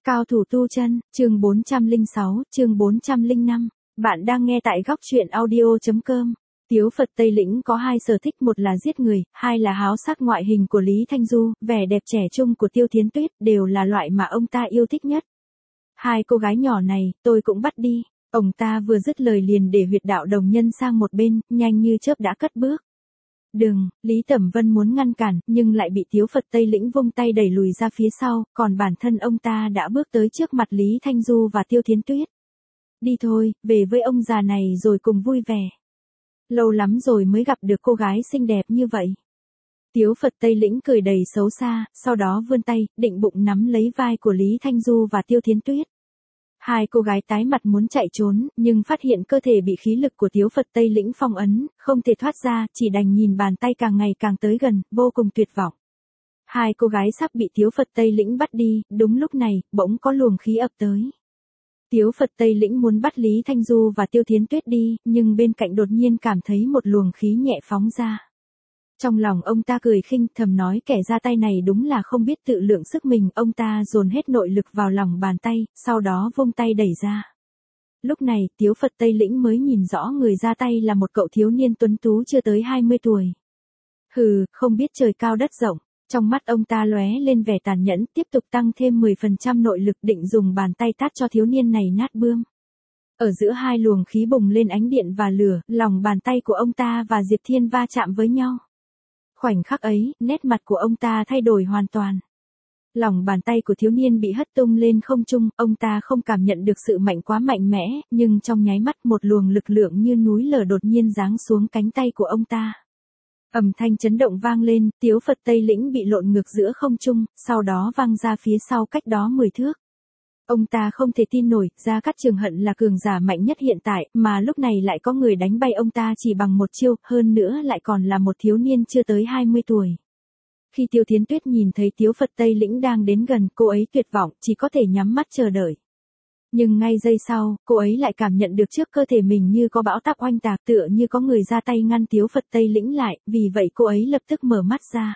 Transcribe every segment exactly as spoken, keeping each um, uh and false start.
Cao thủ tu chân, chương bốn trăm lẻ sáu, chương bốn trăm lẻ năm. Bạn đang nghe tại góc truyện audio chấm com. Tiếu Phật Tây Lĩnh có hai sở thích, một là giết người, hai là háo sắc. Ngoại hình của Lý Thanh Du, vẻ đẹp trẻ trung của Tiêu Thiến Tuyết đều là loại mà ông ta yêu thích nhất. Hai cô gái nhỏ này, tôi cũng bắt đi. Ông ta vừa dứt lời liền để huyệt đạo đồng nhân sang một bên, nhanh như chớp đã cất bước. Đừng, Lý Tẩm Vân muốn ngăn cản, nhưng lại bị Tiếu Phật Tây Lĩnh vung tay đẩy lùi ra phía sau, còn bản thân ông ta đã bước tới trước mặt Lý Thanh Du và Tiêu Thiến Tuyết. Đi thôi, về với ông già này rồi cùng vui vẻ. Lâu lắm rồi mới gặp được cô gái xinh đẹp như vậy. Tiếu Phật Tây Lĩnh cười đầy xấu xa, sau đó vươn tay, định bụng nắm lấy vai của Lý Thanh Du và Tiêu Thiến Tuyết. Hai cô gái tái mặt muốn chạy trốn, nhưng phát hiện cơ thể bị khí lực của Tiếu Phật Tây Lĩnh phong ấn, không thể thoát ra, chỉ đành nhìn bàn tay càng ngày càng tới gần, vô cùng tuyệt vọng. Hai cô gái sắp bị Tiếu Phật Tây Lĩnh bắt đi, đúng lúc này, bỗng có luồng khí ập tới. Tiếu Phật Tây Lĩnh muốn bắt Lý Thanh Du và Tiêu Thiến Tuyết đi, nhưng bên cạnh đột nhiên cảm thấy một luồng khí nhẹ phóng ra. Trong lòng ông ta cười khinh, thầm nói kẻ ra tay này đúng là không biết tự lượng sức mình. Ông ta dồn hết nội lực vào lòng bàn tay, sau đó vung tay đẩy ra. Lúc này, Tiếu Phật Tây Lĩnh mới nhìn rõ người ra tay là một cậu thiếu niên tuấn tú chưa tới hai mươi tuổi. Hừ, không biết trời cao đất rộng. Trong mắt ông ta lóe lên vẻ tàn nhẫn, tiếp tục tăng thêm mười phần trăm nội lực, định dùng bàn tay tát cho thiếu niên này nát bươm. Ở giữa hai luồng khí bùng lên ánh điện và lửa, lòng bàn tay của ông ta và Diệp Thiên va chạm với nhau. Khoảnh khắc ấy, nét mặt của ông ta thay đổi hoàn toàn. Lòng bàn tay của thiếu niên bị hất tung lên không trung, ông ta không cảm nhận được sự mạnh quá mạnh mẽ, nhưng trong nháy mắt một luồng lực lượng như núi lở đột nhiên giáng xuống cánh tay của ông ta. Âm thanh chấn động vang lên, Tiếu Phật Tây Lĩnh bị lộn ngược giữa không trung, sau đó văng ra phía sau cách đó mười thước. Ông ta không thể tin nổi, Gia Cát Trường Hận là cường giả mạnh nhất hiện tại, mà lúc này lại có người đánh bay ông ta chỉ bằng một chiêu, hơn nữa lại còn là một thiếu niên chưa tới hai mươi tuổi. Khi Tiêu Thiến Tuyết nhìn thấy Tiếu Phật Tây Lĩnh đang đến gần, cô ấy tuyệt vọng, chỉ có thể nhắm mắt chờ đợi. Nhưng ngay giây sau, cô ấy lại cảm nhận được trước cơ thể mình như có bão táp oanh tạc, tựa như có người ra tay ngăn Tiếu Phật Tây Lĩnh lại, vì vậy cô ấy lập tức mở mắt ra.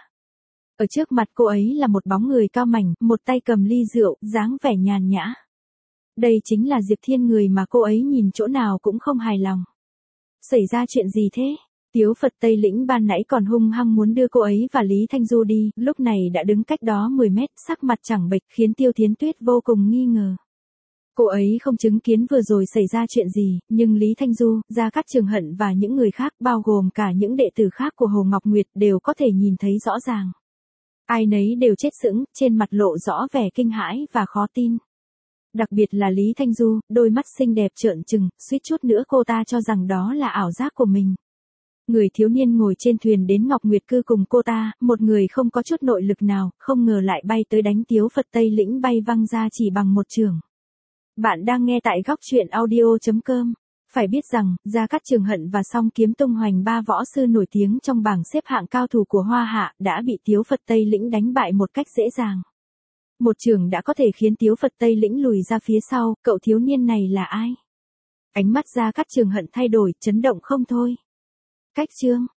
Ở trước mặt cô ấy là một bóng người cao mảnh, một tay cầm ly rượu, dáng vẻ nhàn nhã. Đây chính là Diệp Thiên, người mà cô ấy nhìn chỗ nào cũng không hài lòng. Xảy ra chuyện gì thế? Tiếu Phật Tây Lĩnh ban nãy còn hung hăng muốn đưa cô ấy và Lý Thanh Du đi, lúc này đã đứng cách đó mười mét, sắc mặt chẳng bệch, khiến Tiêu Thiến Tuyết vô cùng nghi ngờ. Cô ấy không chứng kiến vừa rồi xảy ra chuyện gì, nhưng Lý Thanh Du, Gia Cát Trường Hận và những người khác, bao gồm cả những đệ tử khác của Hồ Ngọc Nguyệt, đều có thể nhìn thấy rõ ràng. Ai nấy đều chết sững, trên mặt lộ rõ vẻ kinh hãi và khó tin. Đặc biệt là Lý Thanh Du, đôi mắt xinh đẹp trợn trừng, suýt chút nữa cô ta cho rằng đó là ảo giác của mình. Người thiếu niên ngồi trên thuyền đến Ngọc Nguyệt Cư cùng cô ta, một người không có chút nội lực nào, không ngờ lại bay tới đánh Tiếu Phật Tây Lĩnh bay văng ra chỉ bằng một chưởng. Bạn đang nghe tại góc truyện audio chấm com. Phải biết rằng, Gia Cát Trường Hận và Song Kiếm Tung Hoành, ba võ sư nổi tiếng trong bảng xếp hạng cao thủ của Hoa Hạ, đã bị Tiếu Phật Tây Lĩnh đánh bại một cách dễ dàng. Một chưởng đã có thể khiến Tiếu Phật Tây Lĩnh lùi ra phía sau, cậu thiếu niên này là ai? Ánh mắt Gia Cát Trường Hận thay đổi, chấn động không thôi. Cách chương,